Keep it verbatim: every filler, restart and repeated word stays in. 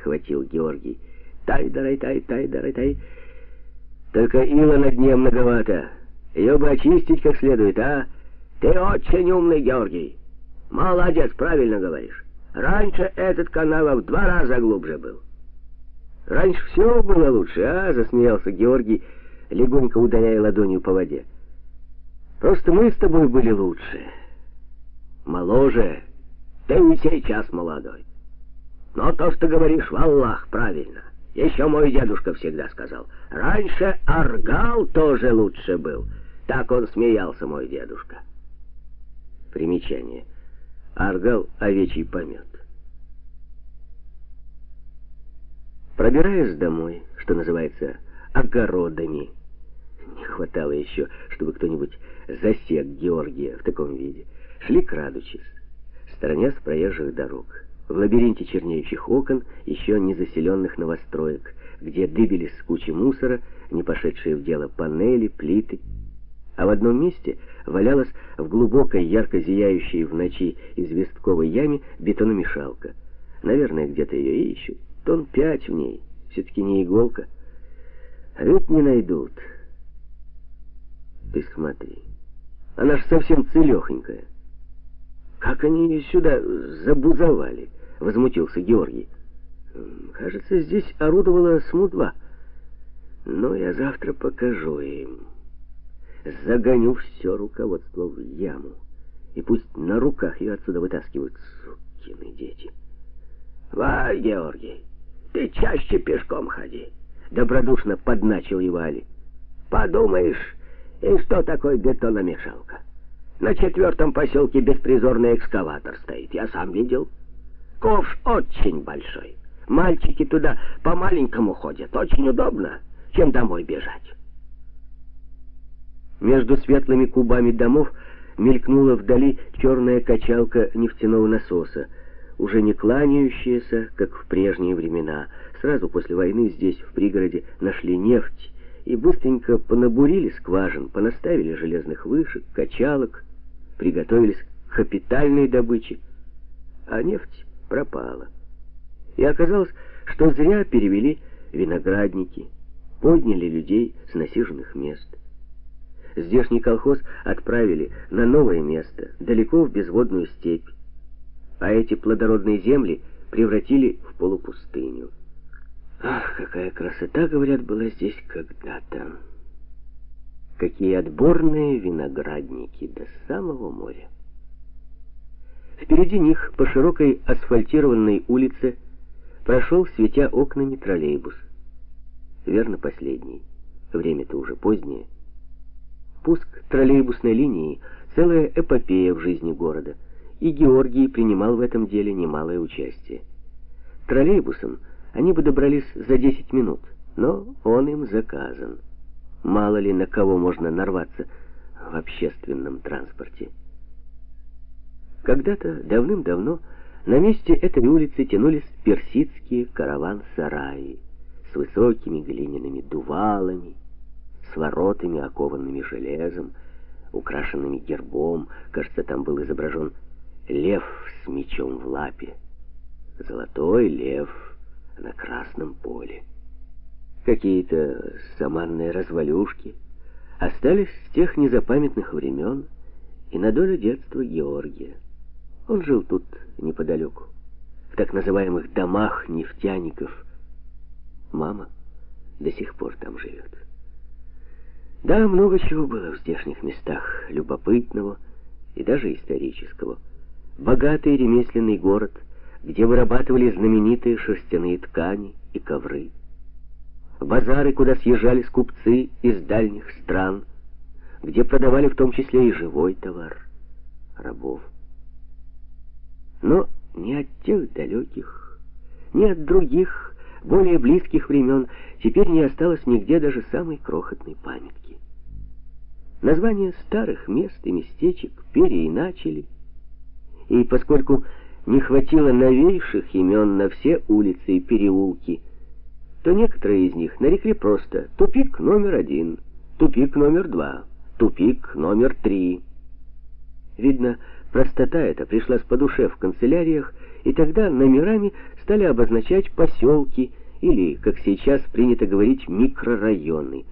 подхватил Георгий. Тай-дарай-тай, тай-дарай-тай. Только ила на дне многовато. Ее бы очистить как следует, а? Ты очень умный, Георгий. Молодец, правильно говоришь. Раньше этот канава в два раза глубже был. Раньше все было лучше, а? Засмеялся Георгий, легонько ударяя ладонью по воде. Просто мы с тобой были лучше. Моложе. Ты и сейчас молодой. Но то, что говоришь, валлах, правильно. Еще мой дедушка всегда сказал. Раньше Аргал тоже лучше был. Так он смеялся, мой дедушка. Примечание. Аргал — овечий помет. Пробираясь домой, что называется, огородами, не хватало еще, чтобы кто-нибудь засек Георгия в таком виде, шли крадучись, сторонясь проезжих дорог, в лабиринте чернеющих окон, еще не заселенных новостроек, где дыбились кучи мусора, не пошедшие в дело панели, плиты. А в одном месте валялась в глубокой, ярко зияющей в ночи известковой яме бетономешалка. Наверное, где-то ее ищут. Тонн пять в ней. Все-таки не иголка. А ведь не найдут. Ты смотри. Она ж совсем целехонькая. Как они ее сюда забузовали? Возмутился Георгий. Кажется, здесь орудовала СМУ-два. Но я завтра покажу им. Загоню все руководство в яму. И пусть на руках ее отсюда вытаскивают, сукины дети. Вай, Георгий, ты чаще пешком ходи. Добродушно подначил его Али. Подумаешь, и что такое бетономешалка? На четвертом поселке беспризорный экскаватор стоит, я сам видел. Ковш очень большой. Мальчики туда по-маленькому ходят, очень удобно, чем домой бежать. Между светлыми кубами домов мелькнула вдали черная качалка нефтяного насоса, уже не кланяющаяся, как в прежние времена. Сразу после войны здесь, в пригороде, нашли нефть и быстренько понабурили скважин, понаставили железных вышек, качалок, приготовились к капитальной добыче. А нефть пропала. И оказалось, что зря перевели виноградники, подняли людей с насиженных мест. Здешний колхоз отправили на новое место, далеко в безводную степь, а эти плодородные земли превратили в полупустыню. Ах, какая красота, говорят, была здесь когда-то. Какие отборные виноградники до самого моря. Впереди них по широкой асфальтированной улице прошел, светя окнами, троллейбус. Верно, последний. Время-то уже позднее. Пуск троллейбусной линии — целая эпопея в жизни города, и Георгий принимал в этом деле немалое участие. Троллейбусом они бы добрались за десять минут, но он им заказан. Мало ли на кого можно нарваться в общественном транспорте. Когда-то, давным-давно, на месте этой улицы тянулись персидские караван-сараи с высокими глиняными дувалами, с воротами, окованными железом, украшенными гербом. Кажется, там был изображен лев с мечом в лапе. Золотой лев на красном поле. Какие-то саманные развалюшки остались с тех незапамятных времен и на долю детства Георгия. Он жил тут неподалеку, в так называемых домах нефтяников. Мама до сих пор там живет. Да, много чего было в здешних местах, любопытного и даже исторического. Богатый ремесленный город, где вырабатывали знаменитые шерстяные ткани и ковры. Базары, куда съезжались купцы из дальних стран, где продавали в том числе и живой товар, рабов. Но ни от тех далеких, ни от других, более близких времен теперь не осталось нигде даже самой крохотной памятки. Названия старых мест и местечек переиначили, и поскольку не хватило новейших имен на все улицы и переулки, то некоторые из них нарекли просто тупик номер один, тупик номер два, тупик номер три. Видно, простота эта пришлась по душе в канцеляриях и тогда номерами стали обозначать поселки или, как сейчас принято говорить, микрорайоны.